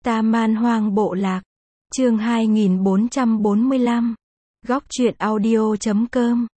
Ta Man Hoang Bộ Lạc. Chương 2445. Góc truyện audio.com.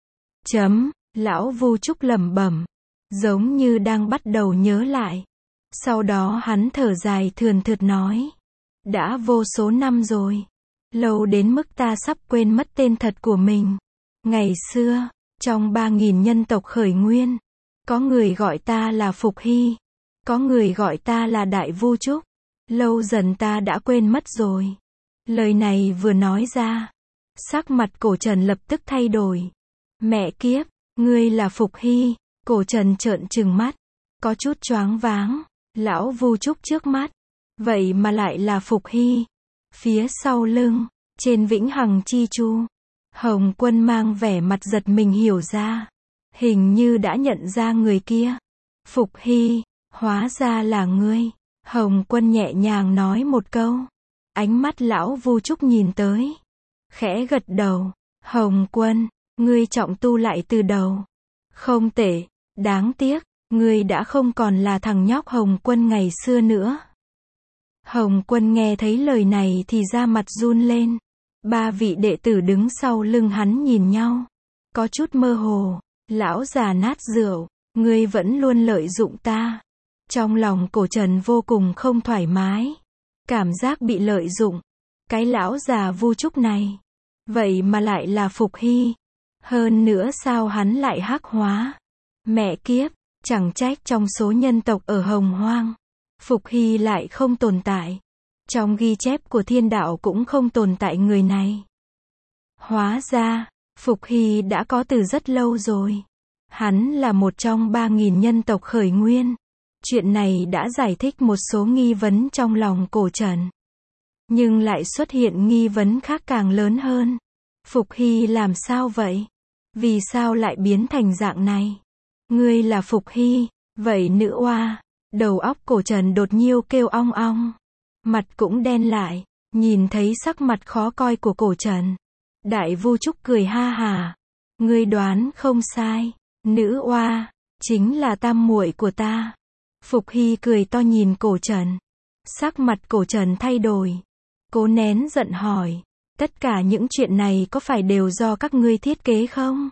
Lão Vu Trúc lẩm bẩm, giống như đang bắt đầu nhớ lại. Sau đó hắn thở dài thườn thượt nói, đã vô số năm rồi, lâu đến mức ta sắp quên mất tên thật của mình. Ngày xưa, trong 3.000 nhân tộc khởi nguyên, có người gọi ta là Phục Hy, có người gọi ta là Đại Vu Trúc. Lâu dần ta đã quên mất rồi. Lời này vừa nói ra, sắc mặt Cổ Trần lập tức thay đổi. Mẹ kiếp, ngươi là Phục Hy? Cổ Trần trợn trừng mắt, có chút choáng váng. Lão Vu Trúc trước mắt, vậy mà lại là Phục Hy. Phía sau lưng, trên Vĩnh Hằng Chi Chu, Hồng Quân mang vẻ mặt giật mình hiểu ra, hình như đã nhận ra người kia. Phục Hy, hóa ra là ngươi. Hồng Quân nhẹ nhàng nói một câu. Ánh mắt lão Vu Trúc nhìn tới, khẽ gật đầu. Hồng Quân, ngươi trọng tu lại từ đầu. Không tệ, đáng tiếc, ngươi đã không còn là thằng nhóc Hồng Quân ngày xưa nữa. Hồng Quân nghe thấy lời này thì da mặt run lên. Ba vị đệ tử đứng sau lưng hắn nhìn nhau, có chút mơ hồ. Lão già nát rượu, ngươi vẫn luôn lợi dụng ta. Trong lòng Cổ Trần vô cùng không thoải mái, cảm giác bị lợi dụng. Cái lão già Vu Trúc này, vậy mà lại là Phục Hy. Hơn nữa sao hắn lại hắc hóa? Mẹ kiếp, chẳng trách trong số nhân tộc ở Hồng Hoang, Phục Hy lại không tồn tại. Trong ghi chép của thiên đạo cũng không tồn tại người này. Hóa ra, Phục Hy đã có từ rất lâu rồi. Hắn là một trong 3.000 nhân tộc khởi nguyên. Chuyện này đã giải thích một số nghi vấn trong lòng Cổ Trần. Nhưng lại xuất hiện nghi vấn khác càng lớn hơn. Phục Hy làm sao vậy? Vì sao lại biến thành dạng này? Ngươi là Phục Hy, vậy nữ oa. Đầu óc Cổ Trần đột nhiên kêu ong ong. Mặt cũng đen lại, nhìn thấy sắc mặt khó coi của Cổ Trần. Đại Vu Trúc cười ha hà. Ngươi đoán không sai, nữ oa, chính là tam muội của ta. Phục Hy cười to nhìn Cổ Trần. Sắc mặt Cổ Trần thay đổi. Cố nén giận hỏi, tất cả những chuyện này có phải đều do các ngươi thiết kế không?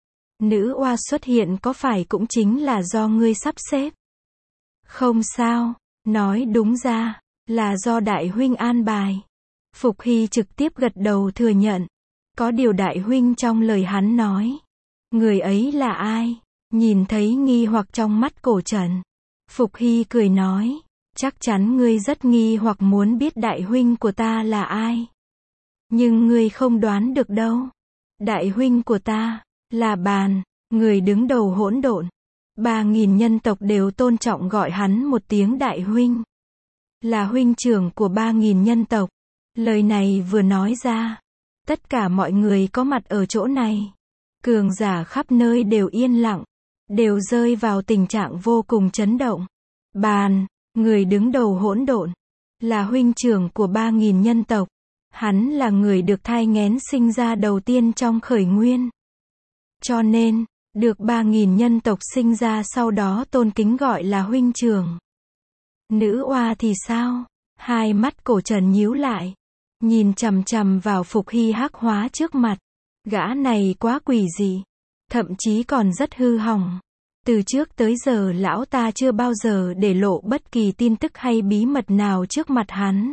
Nữ oa xuất hiện có phải cũng chính là do ngươi sắp xếp? Không sao, nói đúng ra, là do đại huynh an bài. Phục Hy trực tiếp gật đầu thừa nhận. Có điều đại huynh trong lời hắn nói. Người ấy là ai? Nhìn thấy nghi hoặc trong mắt Cổ Trần, Phục Hy cười nói, chắc chắn ngươi rất nghi hoặc muốn biết đại huynh của ta là ai. Nhưng ngươi không đoán được đâu. Đại huynh của ta, là Bàn, người đứng đầu hỗn độn. 3.000 nhân tộc đều tôn trọng gọi hắn một tiếng đại huynh. Là huynh trưởng của 3.000 nhân tộc. Lời này vừa nói ra, tất cả mọi người có mặt ở chỗ này, cường giả khắp nơi đều yên lặng, đều rơi vào tình trạng vô cùng chấn động. Bàn, người đứng đầu hỗn độn, là huynh trưởng của 3.000 nhân tộc. Hắn là người được thai nghén sinh ra đầu tiên trong khởi nguyên. Cho nên, được 3.000 nhân tộc sinh ra sau đó tôn kính gọi là huynh trưởng. Nữ oa thì sao? Hai mắt Cổ Trần nhíu lại, nhìn chằm chằm vào Phục Hy hắc hóa trước mặt. Gã này quá quỷ dị, thậm chí còn rất hư hỏng. Từ trước tới giờ lão ta chưa bao giờ để lộ bất kỳ tin tức hay bí mật nào trước mặt hắn.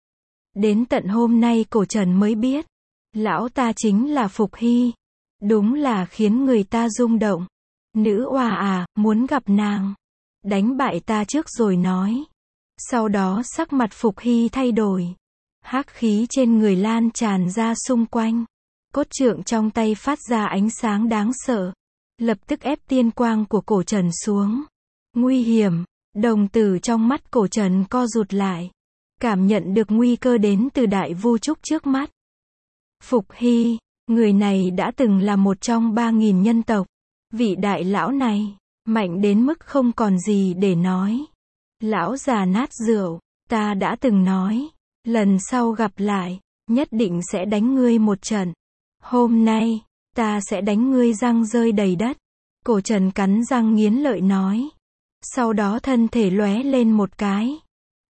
Đến tận hôm nay Cổ Trần mới biết, lão ta chính là Phục Hy. Đúng là khiến người ta rung động. Nữ oa à, muốn gặp nàng. Đánh bại ta trước rồi nói. Sau đó sắc mặt Phục Hy thay đổi. Hắc khí trên người lan tràn ra xung quanh. Cốt trượng trong tay phát ra ánh sáng đáng sợ. Lập tức ép tiên quang của Cổ Trần xuống. Nguy hiểm, đồng tử trong mắt Cổ Trần co rụt lại. Cảm nhận được nguy cơ đến từ Đại Vu Trúc trước mắt. Phục Hy, người này đã từng là một trong 3.000 nhân tộc. Vị đại lão này, mạnh đến mức không còn gì để nói. Lão già nát rượu, ta đã từng nói, lần sau gặp lại, nhất định sẽ đánh ngươi một trận. Hôm nay, ta sẽ đánh ngươi răng rơi đầy đất. Cổ Trần cắn răng nghiến lợi nói. Sau đó thân thể lóe lên một cái,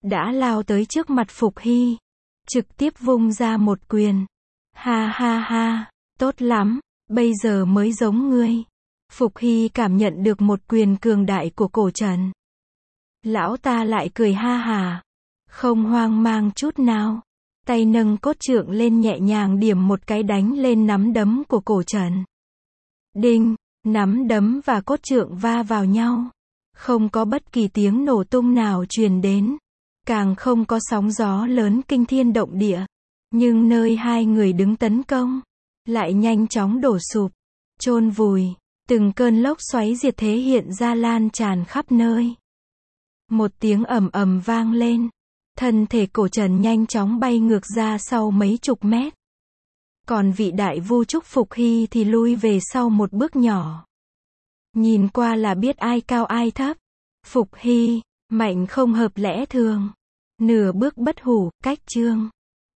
đã lao tới trước mặt Phục Hy, trực tiếp vung ra một quyền. Ha ha ha, tốt lắm, bây giờ mới giống ngươi. Phục Hy cảm nhận được một quyền cường đại của Cổ Trần. Lão ta lại cười ha hả, không hoang mang chút nào. Tay nâng cốt trượng lên nhẹ nhàng điểm một cái đánh lên nắm đấm của Cổ Trần. Đinh, nắm đấm và cốt trượng va vào nhau. Không có bất kỳ tiếng nổ tung nào truyền đến. Càng không có sóng gió lớn kinh thiên động địa. Nhưng nơi hai người đứng tấn công, lại nhanh chóng đổ sụp, chôn vùi. Từng cơn lốc xoáy diệt thế hiện ra lan tràn khắp nơi. Một tiếng ầm ầm vang lên. Thân thể Cổ Trần nhanh chóng bay ngược ra sau mấy chục mét. Còn vị đại vu trúc Phục Hy thì lui về sau một bước nhỏ. Nhìn qua là biết ai cao ai thấp. Phục Hy, mạnh không hợp lẽ thường. Nửa bước bất hủ, cách chương.